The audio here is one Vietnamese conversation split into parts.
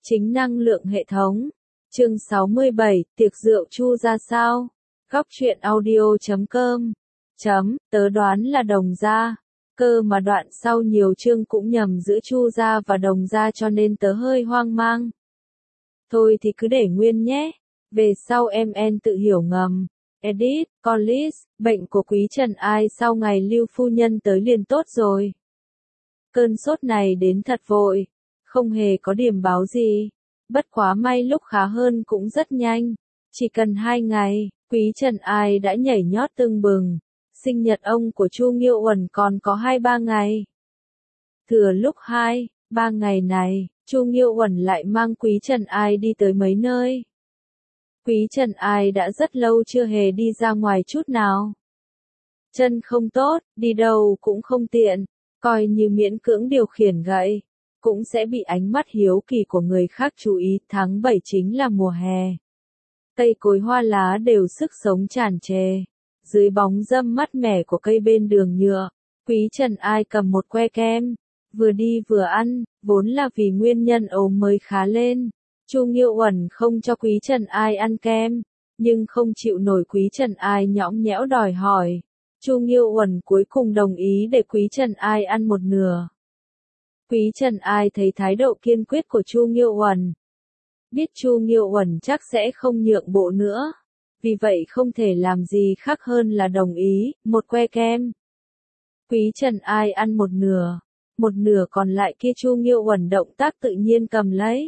Chính năng lượng hệ thống. Chương 67, tiệc rượu Chu ra sao? Góc truyện audio.com. Tớ đoán là Đồng gia. Cơ mà đoạn sau nhiều chương cũng nhầm giữa Chu gia và Đồng gia cho nên tớ hơi hoang mang. Thôi thì cứ để nguyên nhé. Về sau MN tự hiểu ngầm. Edit, Collis, bệnh của Quý Trần Ai sau ngày Lưu phu nhân tới liền tốt rồi. Cơn sốt này đến thật vội. Không hề có điểm báo gì. Bất quá may lúc khá hơn cũng rất nhanh. Chỉ cần 2 ngày, Quý Trần Ai đã nhảy nhót tưng bừng. Sinh nhật ông của Chu Nghiêu Uẩn còn có 2-3 ngày. Thừa lúc 2-3 ngày này, Chu Nghiêu Uẩn lại mang Quý Trần Ai đi tới mấy nơi. Quý Trần Ai đã rất lâu chưa hề đi ra ngoài chút nào. Chân không tốt, đi đâu cũng không tiện, coi như miễn cưỡng điều khiển gậy, cũng sẽ bị ánh mắt hiếu kỳ của người khác chú ý. Tháng 7 chính là mùa hè. Cây cối hoa lá đều sức sống tràn trề. Dưới bóng râm mát mẻ của cây bên đường nhựa, Quý Trần Ai cầm một que kem, vừa đi vừa ăn, vốn là vì nguyên nhân ốm mới khá lên. Chu Nghiêu Uẩn không cho Quý Trần Ai ăn kem, nhưng không chịu nổi Quý Trần Ai nhõng nhẽo đòi hỏi. Chu Nghiêu Uẩn cuối cùng đồng ý để Quý Trần Ai ăn một nửa. Quý Trần Ai thấy thái độ kiên quyết của Chu Nghiêu Uẩn, biết Chu Nghiêu Uẩn chắc sẽ không nhượng bộ nữa, vì vậy không thể làm gì khác hơn là đồng ý, một que kem. Quý Trần Ai ăn một nửa còn lại kia Chu Nghiêu Uẩn động tác tự nhiên cầm lấy.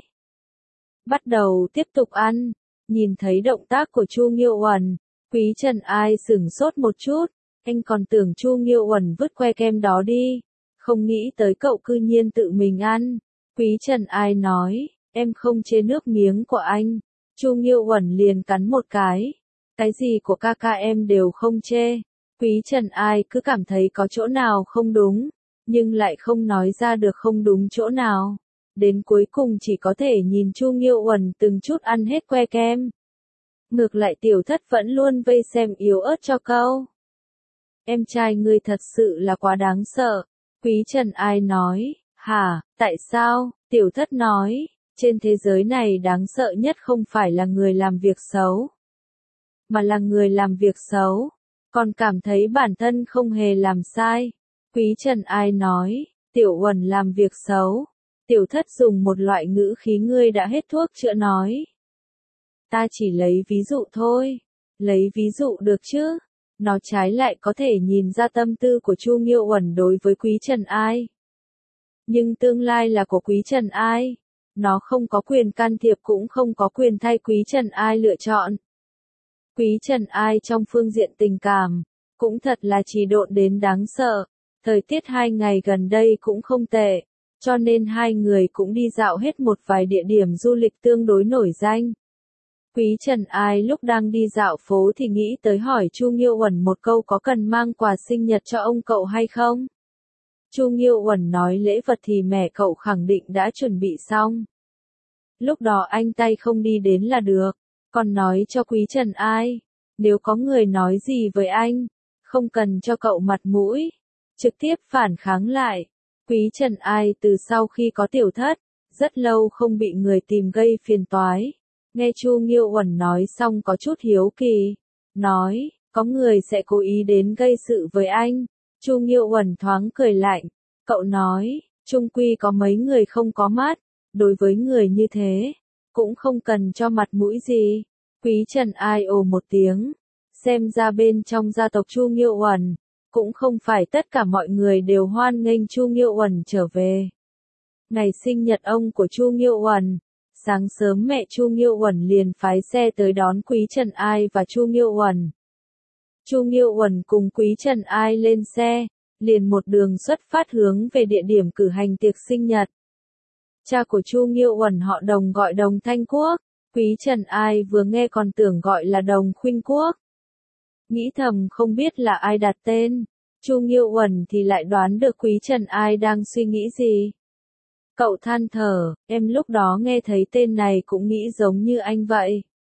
Bắt đầu tiếp tục ăn, nhìn thấy động tác của Chu Nghiêu Uẩn, Quý Trần Ai sửng sốt một chút, anh còn tưởng Chu Nghiêu Uẩn vứt que kem đó đi, không nghĩ tới cậu cư nhiên tự mình ăn. Quý Trần Ai nói, em không chê nước miếng của anh. Chu Nghiêu Uẩn liền cắn một cái gì của ca ca em đều không chê. Quý Trần Ai cứ cảm thấy có chỗ nào không đúng, nhưng lại không nói ra được không đúng chỗ nào. Đến cuối cùng chỉ có thể nhìn Chu Nghiêu Uẩn từng chút ăn hết que kem. Ngược lại Tiểu Thất vẫn luôn vây xem yếu ớt cho câu. Em trai ngươi thật sự là quá đáng sợ. Quý Trần Ai nói, hả, tại sao? Tiểu Thất nói, trên thế giới này đáng sợ nhất không phải là người làm việc xấu, mà là người làm việc xấu còn cảm thấy bản thân không hề làm sai. Quý Trần Ai nói, Tiểu Uẩn làm việc xấu. Tiểu Thất dùng một loại ngữ khí ngươi đã hết thuốc chữa nói. Ta chỉ lấy ví dụ thôi. Lấy ví dụ được chứ? Nó trái lại có thể nhìn ra tâm tư của Chu Nghiêu Uẩn đối với Quý Trần Ai. Nhưng tương lai là của Quý Trần Ai. Nó không có quyền can thiệp cũng không có quyền thay Quý Trần Ai lựa chọn. Quý Trần Ai trong phương diện tình cảm, cũng thật là trì độn đến đáng sợ. Thời tiết 2 ngày gần đây cũng không tệ, cho nên hai người cũng đi dạo hết một vài địa điểm du lịch tương đối nổi danh. Quý Trần Ai lúc đang đi dạo phố thì nghĩ tới hỏi Chu Nghiêu Uẩn một câu có cần mang quà sinh nhật cho ông cậu hay không? Chu Nghiêu Uẩn nói lễ vật thì mẹ cậu khẳng định đã chuẩn bị xong. Lúc đó anh tay không đi đến là được, còn nói cho Quý Trần Ai, nếu có người nói gì với anh, không cần cho cậu mặt mũi, trực tiếp phản kháng lại. Quý Trần Ai từ sau khi có Tiểu Thất, rất lâu không bị người tìm gây phiền toái. Nghe Chu Nghiêu Uẩn nói xong có chút hiếu kỳ, nói, có người sẽ cố ý đến gây sự với anh. Chu Nghiêu Uẩn thoáng cười lạnh, cậu nói, chung quy có mấy người không có mắt, đối với người như thế, cũng không cần cho mặt mũi gì. Quý Trần Ai ồ một tiếng, xem ra bên trong gia tộc Chu Nghiêu Uẩn, cũng không phải tất cả mọi người đều hoan nghênh Chu Nghiêu Uẩn trở về. Ngày sinh nhật ông của Chu Nghiêu Uẩn, sáng sớm mẹ Chu Nghiêu Uẩn liền phái xe tới đón Quý Trần Ai và Chu Nghiêu Uẩn. Chu Nghiêu Uẩn cùng Quý Trần Ai lên xe, liền một đường xuất phát hướng về địa điểm cử hành tiệc sinh nhật. Cha của Chu Nghiêu Uẩn họ Đồng gọi Đồng Thanh Quốc, Quý Trần Ai vừa nghe còn tưởng gọi là Đồng Khuynh Quốc. Nghĩ thầm không biết là ai đặt tên, Chu Nghiêu Uẩn thì lại đoán được Quý Trần Ai đang suy nghĩ gì. Cậu than thở, em lúc đó nghe thấy tên này cũng nghĩ giống như anh vậy.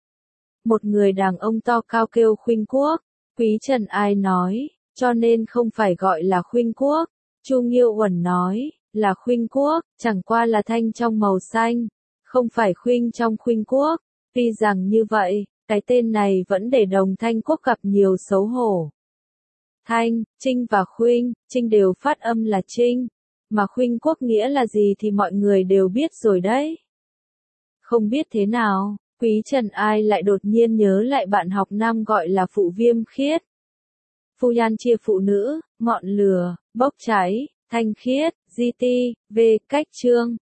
Một người đàn ông to cao kêu Khuynh Quốc, Quý Trần Ai nói, cho nên không phải gọi là Khuynh Quốc. Chu Nghiêu Uẩn nói, là Khuynh Quốc, chẳng qua là thanh trong màu xanh, không phải Khuynh trong Khuynh Quốc. Tuy rằng như vậy, cái tên này vẫn để Đồng Thanh Quốc gặp nhiều xấu hổ. Thanh, Trinh và Khuynh, Trinh đều phát âm là Trinh, mà Khuynh Quốc nghĩa là gì thì mọi người đều biết rồi đấy. Không biết thế nào, Quý Trần Ai lại đột nhiên nhớ lại bạn học năm gọi là Phụ Viêm Khiết. Phu Nhan chia phụ nữ, ngọn lửa, bốc cháy, thanh khiết, GT, V, cách chương.